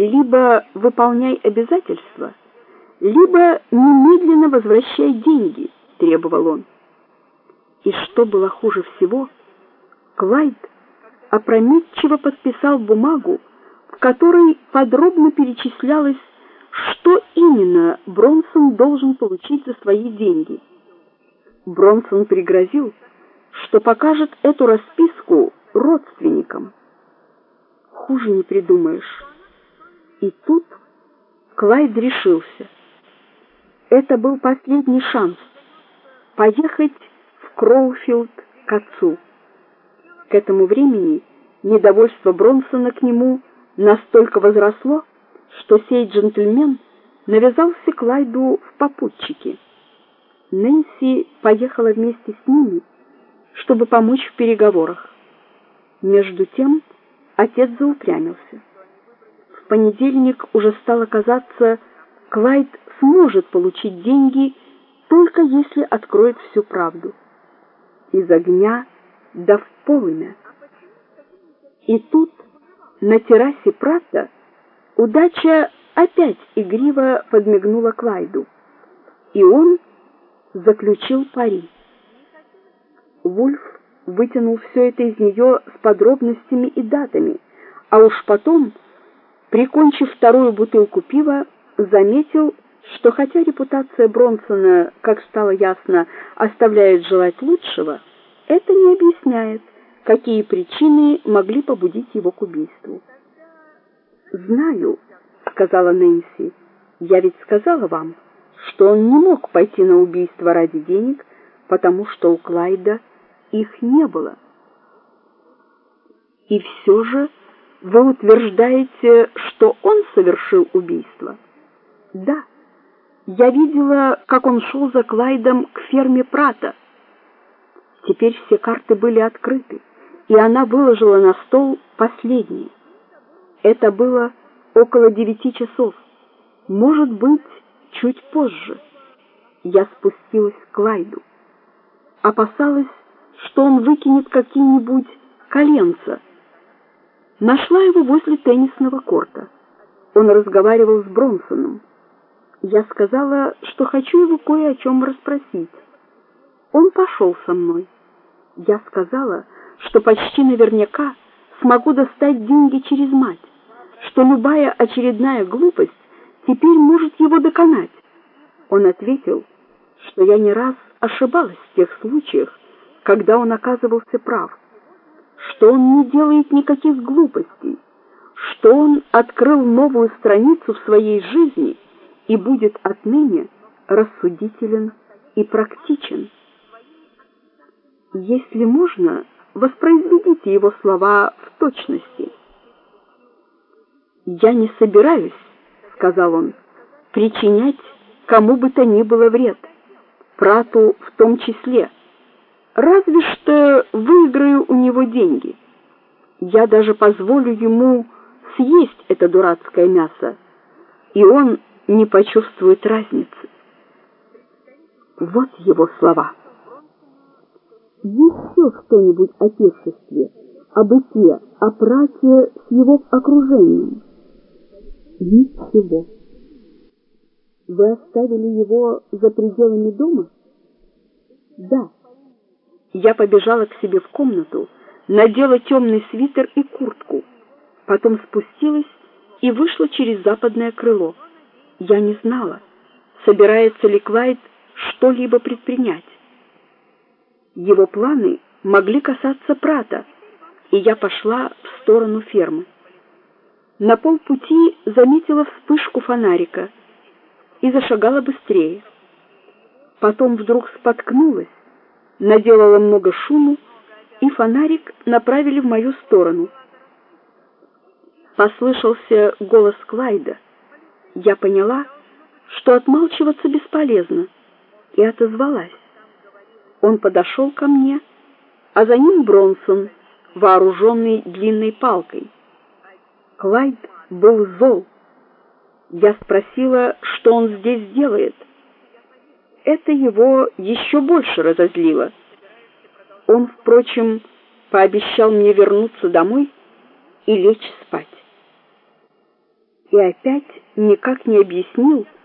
либо выполняй обязательства, либо немедленно возвращай деньги, требовал он. И что было хуже всего, Клайд опрометчиво подписал бумагу, в которой подробно перечислялось, что именно Бронсон должен получить за свои деньги. Бронсон пригрозил, что покажет эту расписку родственникам. Хуже не придумаешь. И тут Клайд решился. Это был последний шанс поехать в Кроуфилд к отцу. К этому времени недовольство Бронсона к нему настолько возросло, что сей джентльмен навязался Клайду в попутчики. Нэнси поехала вместе с ними, чтобы помочь в переговорах. Между тем отец заупрямился. В понедельник уже стало казаться, Клайд сможет получить деньги, только если откроет всю правду. Из огня да в полымя. И тут, на террасе Пратта, удача опять игриво подмигнула Клайду, и он заключил пари. Вульф вытянул все это из нее с подробностями и датами, а уж потом, прикончив вторую бутылку пива, заметил, что хотя репутация Бронсона, как стало ясно, оставляет желать лучшего, это не объясняет, какие причины могли побудить его к убийству. «Знаю», — сказала Нэнси, — «я ведь сказала вам, что он не мог пойти на убийство ради денег, потому что у Клайда их не было». «И все же вы утверждаете, что он совершил убийство?» «Да. Я видела, как он шел за Клайдом к ферме Пратта». Теперь все карты были открыты, и она выложила на стол последние. Это было около 9 часов, может быть, чуть позже. Я спустилась к Клайду. Опасалась, что он выкинет какие-нибудь коленца. Нашла его возле теннисного корта. Он разговаривал с Бронсоном. Я сказала, что хочу его кое о чем расспросить. Он пошел со мной. Я сказала, что почти наверняка смогу достать деньги через мать, что любая очередная глупость теперь может его доконать. Он ответил, что я не раз ошибалась в тех случаях, когда он оказывался прав, что он не делает никаких глупостей, что он открыл новую страницу в своей жизни и будет отныне рассудителен и практичен. Если можно, воспроизведите его слова в точности. «Я не собираюсь, — сказал он, — причинять кому бы то ни было вред, Прату в том числе, разве что выиграю у него деньги. Я даже позволю ему съесть это дурацкое мясо, и он не почувствует разницы». Вот его слова. Еще что-нибудь о пиршестве, о быке, о Прате с его окружением? Ничего. Вы оставили его за пределами дома? Да. Я побежала к себе в комнату, надела темный свитер и куртку, потом спустилась и вышла через западное крыло. Я не знала, собирается ли Клайд что-либо предпринять. Его планы могли касаться Прата, и я пошла в сторону фермы. На полпути заметила вспышку фонарика и зашагала быстрее. Потом вдруг споткнулась, наделала много шуму, и фонарик направили в мою сторону. Послышался голос Клайда. Я поняла, что отмалчиваться бесполезно, и отозвалась. Он подошел ко мне, а за ним Бронсон, вооруженный длинной палкой. Клайд был зол. Я спросила, что он здесь делает. Это его еще больше разозлило. Он, впрочем, пообещал мне вернуться домой и лечь спать. и опять никак не объяснил,